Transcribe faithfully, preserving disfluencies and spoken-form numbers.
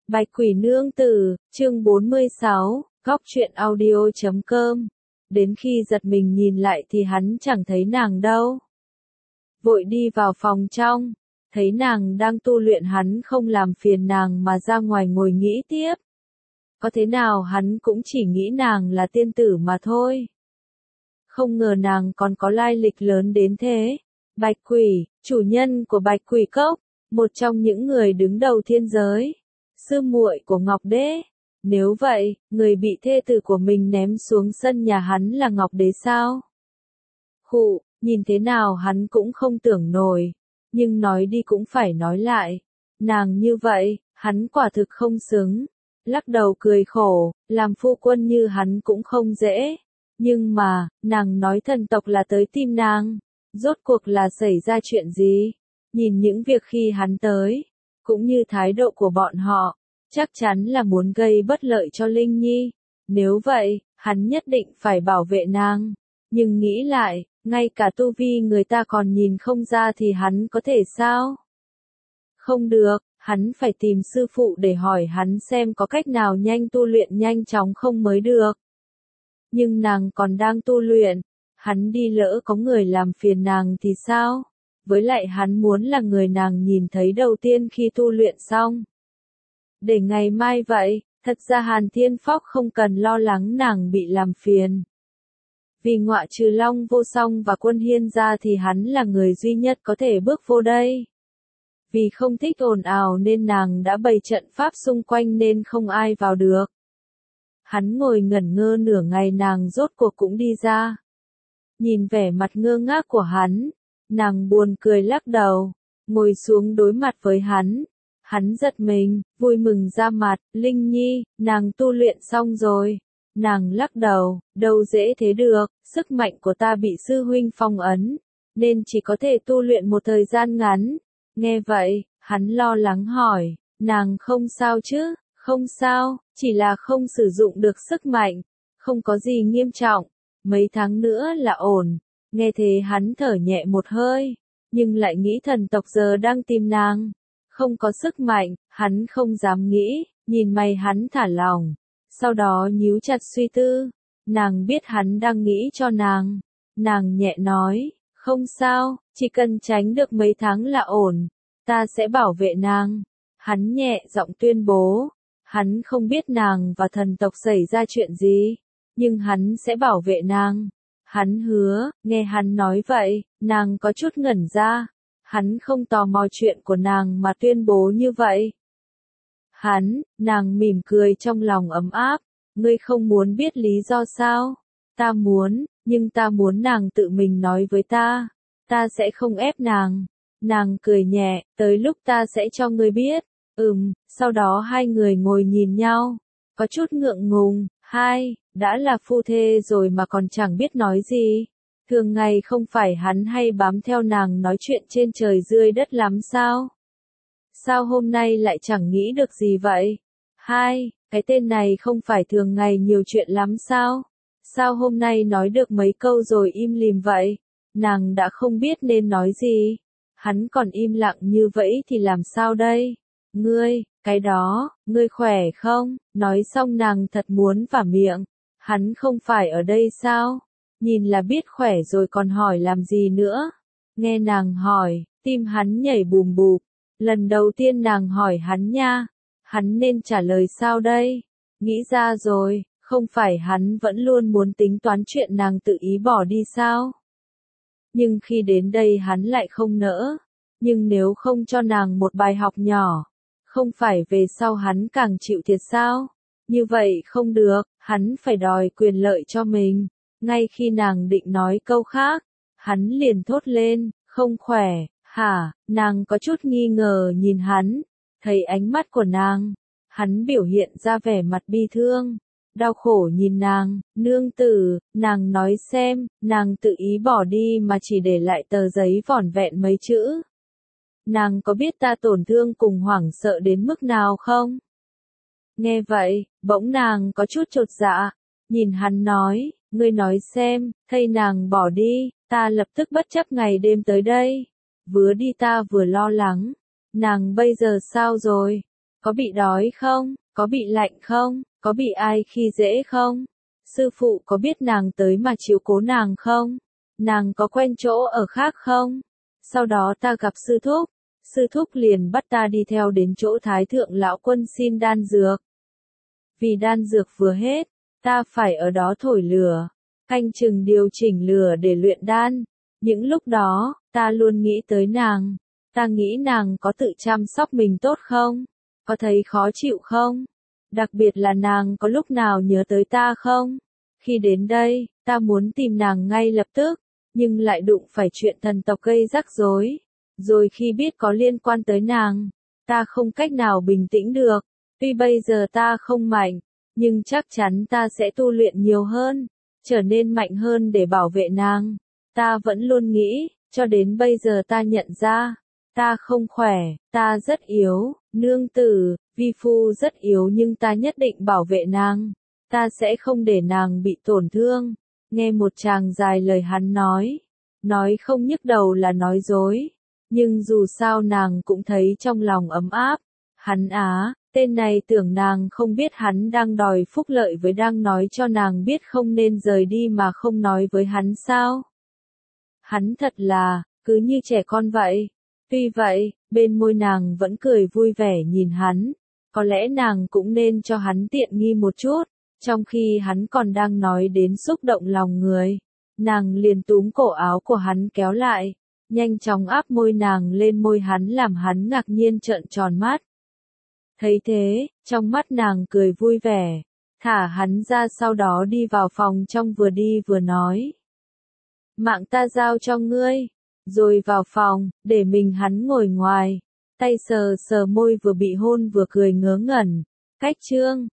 Bạch Quỷ Nương Tử, chương bốn mươi sáu, góc truyện audio chấm com. Đến khi giật mình nhìn lại thì hắn chẳng thấy nàng đâu. Vội đi vào phòng trong, thấy nàng đang tu luyện, hắn không làm phiền nàng mà ra ngoài ngồi nghĩ tiếp. Có thế nào hắn cũng chỉ nghĩ nàng là tiên tử mà thôi. Không ngờ nàng còn có lai lịch lớn đến thế. Bạch Quỷ, chủ nhân của Bạch Quỷ Cốc, một trong những người đứng đầu thiên giới, sư muội của Ngọc Đế. Nếu vậy, người bị thê tử của mình ném xuống sân nhà hắn là Ngọc Đế sao? Khụ, nhìn thế nào hắn cũng không tưởng nổi, nhưng nói đi cũng phải nói lại. Nàng như vậy, hắn quả thực không xứng. Lắc đầu cười khổ, làm phu quân như hắn cũng không dễ. Nhưng mà, nàng nói thần tộc là tới tìm nàng. Rốt cuộc là xảy ra chuyện gì? Nhìn những việc khi hắn tới, cũng như thái độ của bọn họ, chắc chắn là muốn gây bất lợi cho Linh Nhi. Nếu vậy, hắn nhất định phải bảo vệ nàng. Nhưng nghĩ lại, ngay cả tu vi người ta còn nhìn không ra thì hắn có thể sao? Không được, hắn phải tìm sư phụ để hỏi hắn xem có cách nào nhanh tu luyện nhanh chóng không mới được. Nhưng nàng còn đang tu luyện, hắn đi lỡ có người làm phiền nàng thì sao? Với lại hắn muốn là người nàng nhìn thấy đầu tiên khi tu luyện xong. Để ngày mai vậy, thật ra Hàn Thiên Phóc không cần lo lắng nàng bị làm phiền. Vì ngoại trừ Long Vô Song và Quân Hiên ra thì hắn là người duy nhất có thể bước vô đây. Vì không thích ồn ào nên nàng đã bày trận pháp xung quanh nên không ai vào được. Hắn ngồi ngẩn ngơ nửa ngày, nàng rốt cuộc cũng đi ra. Nhìn vẻ mặt ngơ ngác của hắn, nàng buồn cười lắc đầu, ngồi xuống đối mặt với hắn. Hắn giật mình, vui mừng ra mặt, Linh Nhi, nàng tu luyện xong rồi. Nàng lắc đầu, đâu dễ thế được, sức mạnh của ta bị sư huynh phong ấn, nên chỉ có thể tu luyện một thời gian ngắn. Nghe vậy, hắn lo lắng hỏi, nàng không sao chứ? Không sao, chỉ là không sử dụng được sức mạnh, không có gì nghiêm trọng, mấy tháng nữa là ổn. Nghe thế hắn thở nhẹ một hơi, nhưng lại nghĩ thần tộc giờ đang tìm nàng. Không có sức mạnh, hắn không dám nghĩ, nhìn mày hắn thả lỏng, sau đó nhíu chặt suy tư. Nàng biết hắn đang nghĩ cho nàng, nàng nhẹ nói, không sao, chỉ cần tránh được mấy tháng là ổn, ta sẽ bảo vệ nàng. Hắn nhẹ giọng tuyên bố, hắn không biết nàng và thần tộc xảy ra chuyện gì, nhưng hắn sẽ bảo vệ nàng. Hắn hứa. Nghe hắn nói vậy, nàng có chút ngẩn ra. Hắn không tò mò chuyện của nàng mà tuyên bố như vậy. Hắn, nàng mỉm cười trong lòng ấm áp. Ngươi không muốn biết lý do sao? Ta muốn, nhưng ta muốn nàng tự mình nói với ta. Ta sẽ không ép nàng. Nàng cười nhẹ, tới lúc ta sẽ cho ngươi biết. Ừm, sau đó hai người ngồi nhìn nhau. Có chút ngượng ngùng, hai, đã là phu thê rồi mà còn chẳng biết nói gì. Thường ngày không phải hắn hay bám theo nàng nói chuyện trên trời dưới đất lắm sao? Sao hôm nay lại chẳng nghĩ được gì vậy? Hai, cái tên này không phải thường ngày nhiều chuyện lắm sao? Sao hôm nay nói được mấy câu rồi im lìm vậy? Nàng đã không biết nên nói gì. Hắn còn im lặng như vậy thì làm sao đây? Ngươi, cái đó, ngươi khỏe không? Nói xong nàng thật muốn vả miệng. Hắn không phải ở đây sao? Nhìn là biết khỏe rồi còn hỏi làm gì nữa? Nghe nàng hỏi, tim hắn nhảy bùm bụp. Lần đầu tiên nàng hỏi hắn nha. Hắn nên trả lời sao đây? Nghĩ ra rồi, không phải hắn vẫn luôn muốn tính toán chuyện nàng tự ý bỏ đi sao? Nhưng khi đến đây hắn lại không nỡ. Nhưng nếu không cho nàng một bài học nhỏ, không phải về sau hắn càng chịu thiệt sao? Như vậy không được, hắn phải đòi quyền lợi cho mình. Ngay khi nàng định nói câu khác, hắn liền thốt lên, không khỏe, hả? Nàng có chút nghi ngờ nhìn hắn, thấy ánh mắt của nàng, hắn biểu hiện ra vẻ mặt bi thương, đau khổ nhìn nàng. Nương tử, nàng nói xem, nàng tự ý bỏ đi mà chỉ để lại tờ giấy vỏn vẹn mấy chữ. Nàng có biết ta tổn thương cùng hoảng sợ đến mức nào không? Nghe vậy, bỗng nàng có chút chột dạ, nhìn hắn nói, ngươi nói xem, thay nàng bỏ đi, ta lập tức bất chấp ngày đêm tới đây. Vừa đi ta vừa lo lắng, nàng bây giờ sao rồi? Có bị đói không? Có bị lạnh không? Có bị ai khi dễ không? Sư phụ có biết nàng tới mà chiếu cố nàng không? Nàng có quen chỗ ở khác không? Sau đó ta gặp sư thúc. Sư thúc liền bắt ta đi theo đến chỗ Thái thượng lão quân xin đan dược. Vì đan dược vừa hết, ta phải ở đó thổi lửa, canh chừng điều chỉnh lửa để luyện đan. Những lúc đó, ta luôn nghĩ tới nàng. Ta nghĩ nàng có tự chăm sóc mình tốt không? Có thấy khó chịu không? Đặc biệt là nàng có lúc nào nhớ tới ta không? Khi đến đây, ta muốn tìm nàng ngay lập tức, nhưng lại đụng phải chuyện thần tộc gây rắc rối. Rồi khi biết có liên quan tới nàng, ta không cách nào bình tĩnh được. Tuy bây giờ ta không mạnh, nhưng chắc chắn ta sẽ tu luyện nhiều hơn, trở nên mạnh hơn để bảo vệ nàng. Ta vẫn luôn nghĩ, cho đến bây giờ ta nhận ra, ta không khỏe, ta rất yếu, nương tử, vi phu rất yếu nhưng ta nhất định bảo vệ nàng. Ta sẽ không để nàng bị tổn thương. Nghe một chàng dài lời hắn nói, nói không nhức đầu là nói dối. Nhưng dù sao nàng cũng thấy trong lòng ấm áp. Hắn á, tên này tưởng nàng không biết hắn đang đòi phúc lợi với đang nói cho nàng biết không nên rời đi mà không nói với hắn sao. Hắn thật là, cứ như trẻ con vậy. Tuy vậy, bên môi nàng vẫn cười vui vẻ nhìn hắn. Có lẽ nàng cũng nên cho hắn tiện nghi một chút. Trong khi hắn còn đang nói đến xúc động lòng người, nàng liền túm cổ áo của hắn kéo lại, nhanh chóng áp môi nàng lên môi hắn làm hắn ngạc nhiên trợn tròn mắt. Thấy thế, trong mắt nàng cười vui vẻ, thả hắn ra sau đó đi vào phòng trong vừa đi vừa nói. Mạng ta giao cho ngươi, rồi vào phòng, để mình hắn ngồi ngoài, tay sờ sờ môi vừa bị hôn vừa cười ngớ ngẩn, cách chương.